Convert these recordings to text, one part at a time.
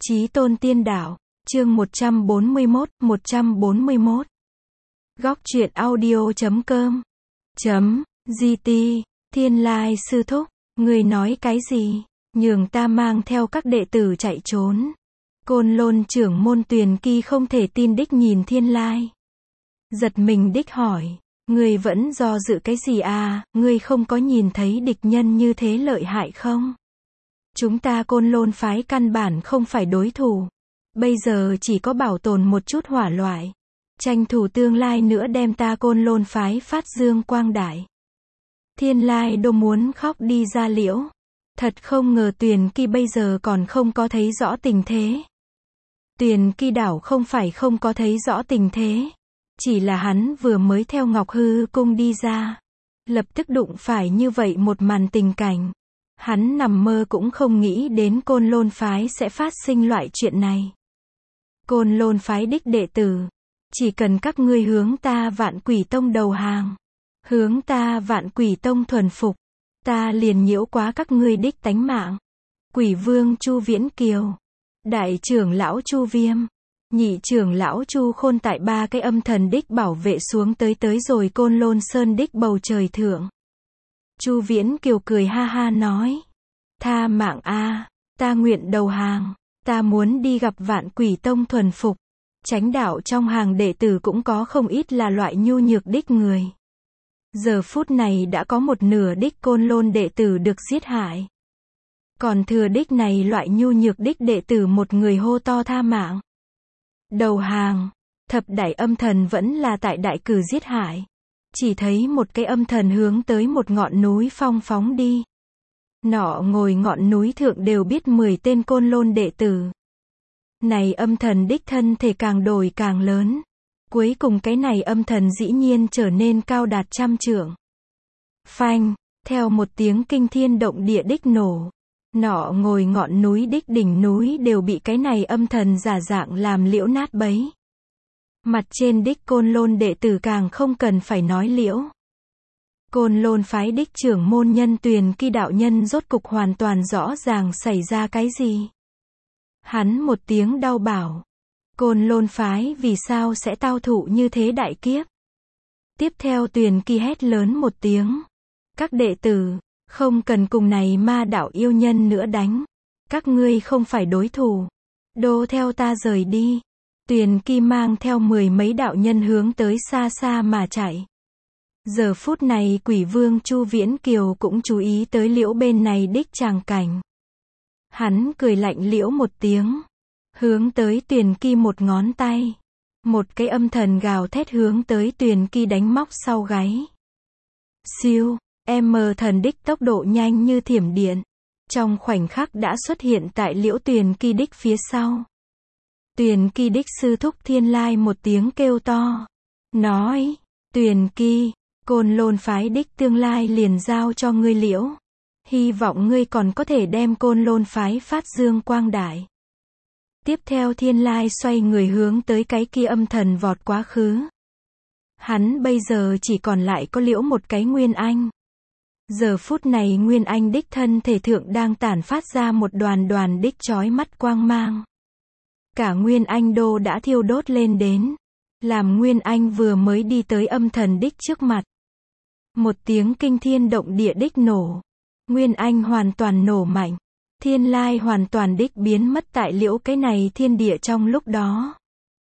Chí tôn tiên đạo, chương 141. Góc truyện audio.com .gt Thiên Lai sư thúc, người nói cái gì? Nhường ta mang theo các đệ tử chạy trốn. Côn Lôn trưởng môn Tuyền Kỳ không thể tin đích nhìn Thiên Lai. Giật mình đích hỏi, người vẫn do dự cái gì à, ngươi không có nhìn thấy địch nhân như thế lợi hại không? Chúng ta Côn Lôn phái căn bản không phải đối thủ. Bây giờ chỉ có bảo tồn một chút hỏa loại. Tranh thủ tương lai nữa đem ta Côn Lôn phái phát dương quang đại. Thiên Lai đô muốn khóc đi ra liễu. Thật không ngờ Tuyền Kỳ bây giờ còn không có thấy rõ tình thế. Tuyền Kỳ đảo không phải không có thấy rõ tình thế. Chỉ là hắn vừa mới theo Ngọc Hư cung đi ra. Lập tức đụng phải như vậy một màn tình cảnh. Hắn nằm mơ cũng không nghĩ đến Côn Lôn phái sẽ phát sinh loại chuyện này. Côn Lôn phái đích đệ tử, chỉ cần các ngươi hướng ta Vạn Quỷ Tông đầu hàng, hướng ta Vạn Quỷ Tông thuần phục, ta liền nhiễu quá các ngươi đích tánh mạng. Quỷ vương Chu Viễn Kiều, đại trưởng lão Chu Viêm, nhị trưởng lão Chu Khôn tại ba cái âm thần đích bảo vệ xuống tới rồi Côn Lôn Sơn đích bầu trời thượng. Chu Viễn Kiều cười ha ha nói, tha mạng a, ta nguyện đầu hàng, ta muốn đi gặp Vạn Quỷ Tông thuần phục. Chánh đạo trong hàng đệ tử cũng có không ít là loại nhu nhược đích người. Giờ phút này đã có một nửa đích Côn Lôn đệ tử được giết hại. Còn thừa đích này loại nhu nhược đích đệ tử một người hô to tha mạng. Đầu hàng, thập đại âm thần vẫn là tại đại cử giết hại. Chỉ thấy một cái âm thần hướng tới một ngọn núi phong phóng đi. Nọ ngồi ngọn núi thượng đều biết 10 tên Côn Lôn đệ tử. Này âm thần đích thân thể càng đổi càng lớn. Cuối cùng cái này âm thần dĩ nhiên trở nên cao đạt 100 trượng. Phanh, theo một tiếng kinh thiên động địa đích nổ. Nọ ngồi ngọn núi đích đỉnh núi đều bị cái này âm thần giả dạng làm liễu nát bấy. Mặt trên đích Côn Lôn đệ tử càng không cần phải nói liễu. Côn Lôn phái đích trưởng môn nhân Tuyền Kỳ đạo nhân rốt cục hoàn toàn rõ ràng xảy ra cái gì. Hắn một tiếng đau bảo. Côn Lôn phái vì sao sẽ tao thụ như thế đại kiếp. Tiếp theo Tuyền Kỳ hét lớn một tiếng. Các đệ tử, không cần cùng này ma đạo yêu nhân nữa đánh. Các ngươi không phải đối thủ. Đô theo ta rời đi. Tuyền Kỳ mang theo 10 mấy đạo nhân hướng tới xa xa mà chạy. Giờ phút này quỷ vương Chu Viễn Kiều cũng chú ý tới liễu bên này đích tràng cảnh. Hắn cười lạnh liễu một tiếng. Hướng tới Tuyền Kỳ một ngón tay. Một cái âm thần gào thét hướng tới Tuyền Kỳ đánh móc sau gáy. Siêu, thần đích tốc độ nhanh như thiểm điện. Trong khoảnh khắc đã xuất hiện tại liễu Tuyền Kỳ đích phía sau. Tuyền Kỳ đích sư thúc Thiên Lai một tiếng kêu to. Nói, Tuyền Kỳ, Côn Lôn phái đích tương lai liền giao cho ngươi liễu. Hy vọng ngươi còn có thể đem Côn Lôn phái phát dương quang đại. Tiếp theo Thiên Lai xoay người hướng tới cái kia âm thần vọt quá khứ. Hắn bây giờ chỉ còn lại có liễu một cái Nguyên Anh. Giờ phút này Nguyên Anh đích thân thể thượng đang tản phát ra một đoàn đích chói mắt quang mang. Cả Nguyên Anh đô đã thiêu đốt lên đến. Làm Nguyên Anh vừa mới đi tới âm thần đích trước mặt. Một tiếng kinh thiên động địa đích nổ. Nguyên Anh hoàn toàn nổ mạnh. Thiên Lai hoàn toàn đích biến mất tại liễu cái này thiên địa trong lúc đó.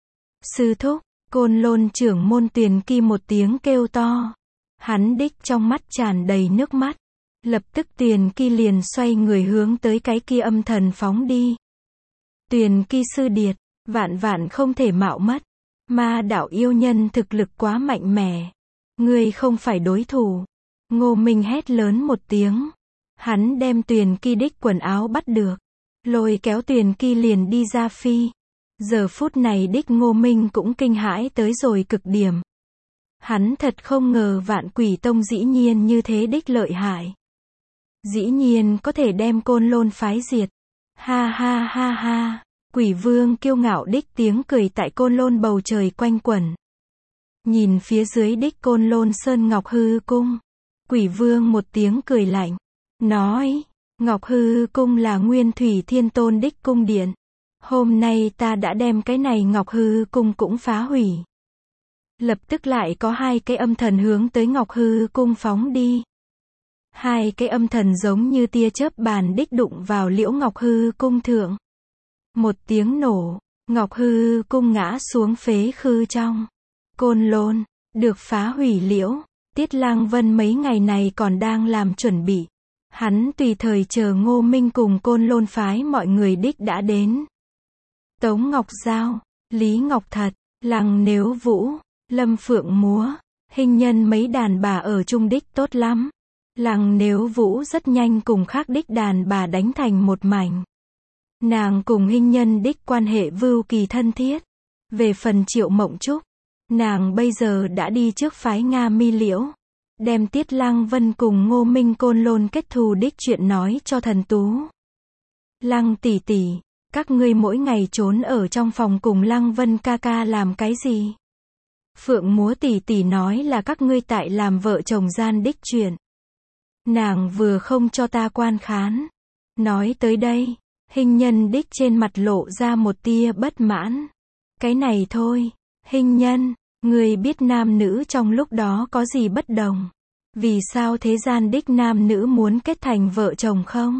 Sư thúc, Côn Lôn trưởng môn Tuyền Kỳ một tiếng kêu to. Hắn đích trong mắt tràn đầy nước mắt. Lập tức Tuyền Kỳ liền xoay người hướng tới cái kia âm thần phóng đi. Tuyền Kỳ sư điệt, vạn không thể mạo mất. Ma đạo yêu nhân thực lực quá mạnh mẽ. Ngươi không phải đối thủ. Ngô Minh hét lớn một tiếng. Hắn đem Tuyền Kỳ đích quần áo bắt được. Lôi kéo Tuyền Kỳ liền đi ra phi. Giờ phút này đích Ngô Minh cũng kinh hãi tới rồi cực điểm. Hắn thật không ngờ Vạn Quỷ Tông dĩ nhiên như thế đích lợi hại. Dĩ nhiên có thể đem Côn Lôn phái diệt. Ha ha ha ha. Quỷ vương kiêu ngạo đích tiếng cười tại Côn Lôn bầu trời quanh quẩn. Nhìn phía dưới đích Côn Lôn Sơn Ngọc Hư cung. Quỷ vương một tiếng cười lạnh. Nói, Ngọc Hư cung là Nguyên Thủy Thiên Tôn đích cung điện. Hôm nay ta đã đem cái này Ngọc Hư Cung cũng phá hủy. Lập tức lại có 2 cái âm thần hướng tới Ngọc Hư Cung phóng đi. 2 cái âm thần giống như tia chớp bàn đích đụng vào Liễu Ngọc Hư Cung thượng. Một tiếng nổ, Ngọc Hư Cung ngã xuống phế khư trong. Côn Lôn, được phá hủy liễu. Tiết Lang Vân mấy ngày này còn đang làm chuẩn bị. Hắn tùy thời chờ Ngô Minh cùng Côn Lôn phái mọi người đích đã đến. Tống Ngọc Giao, Lý Ngọc Thật, Lăng Nếu Vũ, Lâm Phượng Múa, Hình Nhân mấy đàn bà ở chung đích tốt lắm. Lăng Nếu Vũ rất nhanh cùng khác đích đàn bà đánh thành một mảnh. Nàng cùng Hình Nhân đích quan hệ vưu kỳ thân thiết. Về phần Triệu Mộng Trúc, nàng bây giờ đã đi trước phái Nga Mi Liễu, đem Tiết Lang Vân cùng Ngô Minh Côn Lôn kết thù đích chuyện nói cho Thần Tú. Lăng tỷ tỷ, các ngươi mỗi ngày trốn ở trong phòng cùng Lăng Vân ca ca làm cái gì? Phượng Múa tỷ tỷ nói là các ngươi tại làm vợ chồng gian đích chuyện. Nàng vừa không cho ta quan khán. Nói tới đây, Hình Nhân đích trên mặt lộ ra một tia bất mãn. Cái này thôi, Hình Nhân, ngươi biết nam nữ trong lúc đó có gì bất đồng? Vì sao thế gian đích nam nữ muốn kết thành vợ chồng không?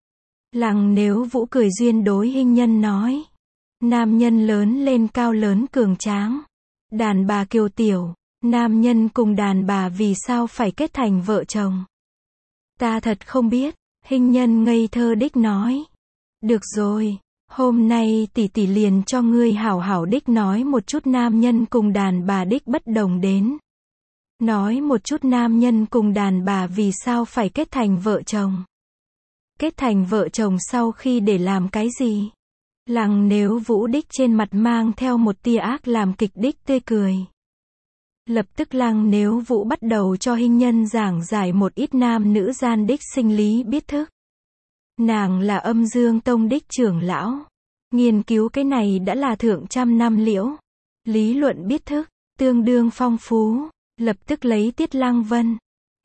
Lăng Nếu Vũ cười duyên đối Hình Nhân nói. Nam nhân lớn lên cao lớn cường tráng. Đàn bà kiều tiểu. Nam nhân cùng đàn bà vì sao phải kết thành vợ chồng? Ta thật không biết. Hình Nhân ngây thơ đích nói. Được rồi. Hôm nay tỷ tỷ liền cho ngươi hảo hảo đích nói một chút nam nhân cùng đàn bà đích bất đồng đến. Nói một chút nam nhân cùng đàn bà vì sao phải kết thành vợ chồng. Kết thành vợ chồng sau khi để làm cái gì? Lăng Nếu Vũ đích trên mặt mang theo một tia ác làm kịch đích tươi cười. Lập tức Lăng Nếu Vũ bắt đầu cho Hình Nhân giảng giải một ít nam nữ gian đích sinh lý biết thức. Nàng là Âm Dương Tông đích trưởng lão. Nghiên cứu cái này đã là thượng trăm năm liễu. Lý luận biết thức, tương đương phong phú. Lập tức lấy Tiết Lang Vân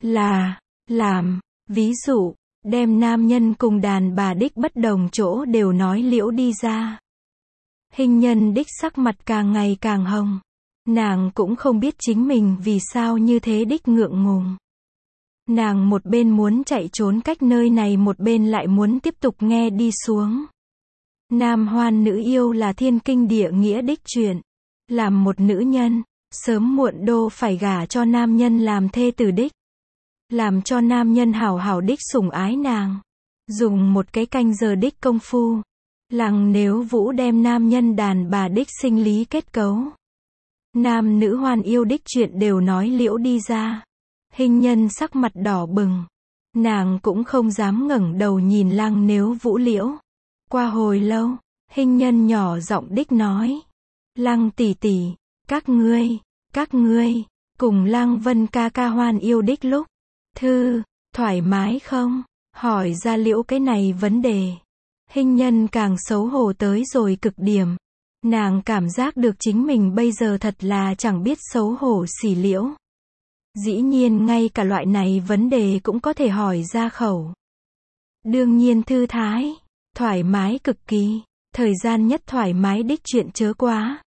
làm ví dụ, đem nam nhân cùng đàn bà đích bất đồng chỗ đều nói liễu đi ra. Hình Nhân đích sắc mặt càng ngày càng hồng. Nàng cũng không biết chính mình vì sao như thế đích ngượng ngùng. Nàng một bên muốn chạy trốn cách nơi này, một bên lại muốn tiếp tục nghe đi xuống. Nam hoan nữ yêu là thiên kinh địa nghĩa đích chuyện. Làm một nữ nhân, sớm muộn đô phải gả cho nam nhân làm thê tử đích. Làm cho nam nhân hảo hảo đích sủng ái nàng. Dùng một cái canh giờ đích công phu. Lăng Nếu Vũ đem nam nhân đàn bà đích sinh lý kết cấu. Nam nữ hoan yêu đích chuyện đều nói liễu đi ra. Hình Nhân sắc mặt đỏ bừng. Nàng cũng không dám ngẩng đầu nhìn Lăng Nếu Vũ liễu. Qua hồi lâu, Hình Nhân nhỏ giọng đích nói. Lăng tỷ tỷ, các ngươi, cùng Lăng Vân ca ca hoan yêu đích lúc. Thoải mái không? Hỏi ra liễu cái này vấn đề. Hình Nhân càng xấu hổ tới rồi cực điểm. Nàng cảm giác được chính mình bây giờ thật là chẳng biết xấu hổ xỉ liễu. Dĩ nhiên ngay cả loại này vấn đề cũng có thể hỏi ra khẩu. Đương nhiên thư thái, thoải mái cực kỳ, thời gian nhất thoải mái đích chuyện chớ quá.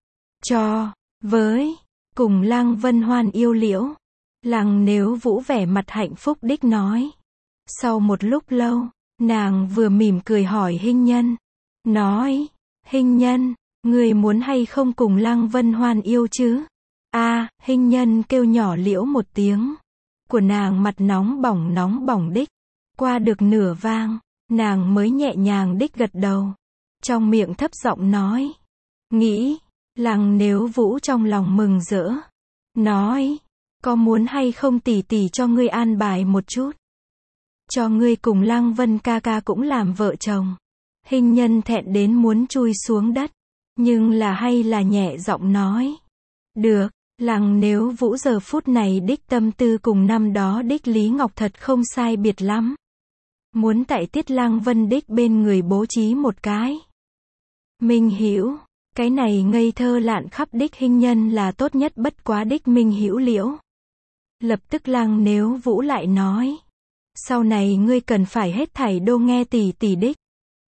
Với, cùng Lăng Vân hoan yêu liễu. Lăng Nếu Vũ vẻ mặt hạnh phúc đích nói. Sau một lúc lâu, nàng vừa mỉm cười hỏi Hình Nhân. Nói, Hình Nhân, người muốn hay không cùng Lăng Vân hoan yêu chứ? Hình Nhân kêu nhỏ liễu một tiếng. Của nàng mặt nóng bỏng đích. Qua được nửa vang, nàng mới nhẹ nhàng đích gật đầu. Trong miệng thấp giọng nói. Nghĩ, Lăng Nếu Vũ trong lòng mừng rỡ. Nói, có muốn hay không tỷ tỷ cho ngươi an bài một chút? Cho ngươi cùng Lăng Vân ca ca cũng làm vợ chồng. Hình Nhân thẹn đến muốn chui xuống đất. Nhưng là hay là nhẹ giọng nói. Được. Lăng Nếu Vũ giờ phút này đích tâm tư cùng năm đó đích Lý Ngọc Thật không sai biệt lắm. Muốn tại Tiết Lang Vân đích bên người bố trí một cái minh hữu. Cái này ngây thơ lạn khắp đích Hình Nhân là tốt nhất bất quá đích minh hữu liễu. Lập tức Lăng Nếu Vũ lại nói. Sau này ngươi cần phải hết thảy đô nghe tỷ tỷ đích.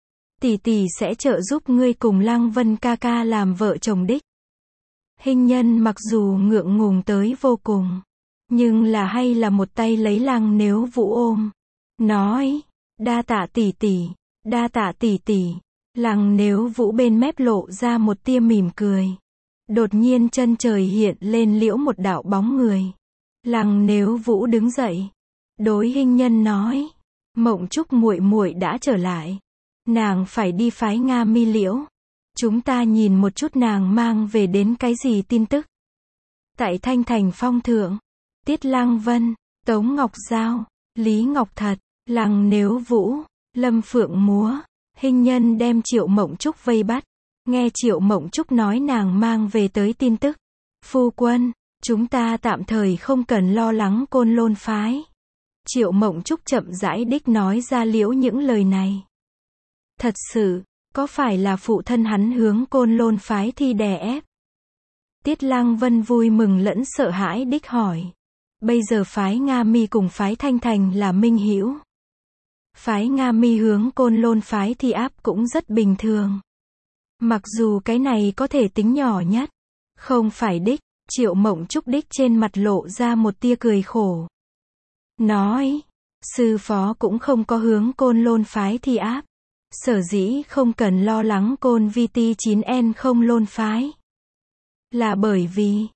tỷ tỷ sẽ trợ giúp ngươi cùng Lăng Vân ca ca làm vợ chồng đích. Hình nhân mặc dù ngượng ngùng tới vô cùng, nhưng là hay là một tay lấy Lăng Nếu Vũ ôm, nói, đa tạ tỷ tỷ, đa tạ tỷ tỷ. Lăng Nếu Vũ bên mép lộ ra một tia mỉm cười. Đột nhiên chân trời hiện lên liễu một đạo bóng người. Lăng Nếu Vũ đứng dậy, đối hình nhân nói, Mộng Trúc muội muội đã trở lại, nàng phải đi phái Nga Mi liễu, chúng ta nhìn một chút nàng mang về đến cái gì tin tức. Tại Thanh Thành Phong thượng, Tiết Lăng Vân, Tống Ngọc Giao, Lý Ngọc Thật, Lăng Nếu Vũ, Lâm Phượng Múa, hình nhân đem Triệu Mộng Trúc vây bắt. Nghe Triệu Mộng Trúc nói nàng mang về tới tin tức. Phu quân, chúng ta tạm thời không cần lo lắng Côn Lôn phái. Triệu Mộng Trúc chậm rãi đích nói ra liễu những lời này. Thật sự, có phải là phụ thân hắn hướng Côn Lôn phái thi đè ép? Tiết Lăng Vân vui mừng lẫn sợ hãi đích hỏi. Bây giờ phái Nga Mi cùng phái Thanh Thành là minh hữu. Phái Nga Mi hướng Côn Lôn phái thi áp cũng rất bình thường. Mặc dù cái này có thể tính nhỏ nhất. Không phải đích, Triệu Mộng Trúc đích trên mặt lộ ra một tia cười khổ. Nói, sư phó cũng không có hướng Côn Lôn phái thi áp. Sở dĩ không cần lo lắng Côn Vi Ti 9N không Lôn phái. Là bởi vì,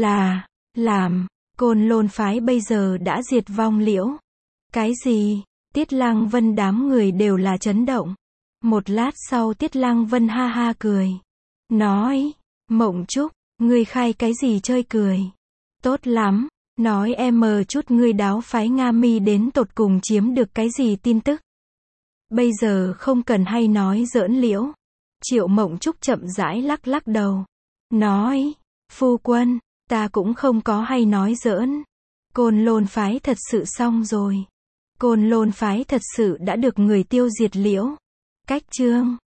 làm, Côn Lôn phái bây giờ đã diệt vong liễu. Cái gì? Tiết Lăng Vân đám người đều là chấn động. Một lát sau Tiết Lăng Vân ha ha cười. Nói, Mộng Trúc, ngươi khai cái gì chơi cười? Tốt lắm, nói em chút ngươi đáo phái Nga Mi đến tột cùng chiếm được cái gì tin tức. Bây giờ không cần hay nói giỡn liễu. Triệu Mộng Trúc chậm rãi lắc lắc đầu. Nói, phu quân, ta cũng không có hay nói giỡn. Côn Lôn phái thật sự xong rồi. Côn Lôn phái thật sự đã được người tiêu diệt liễu. Cách chương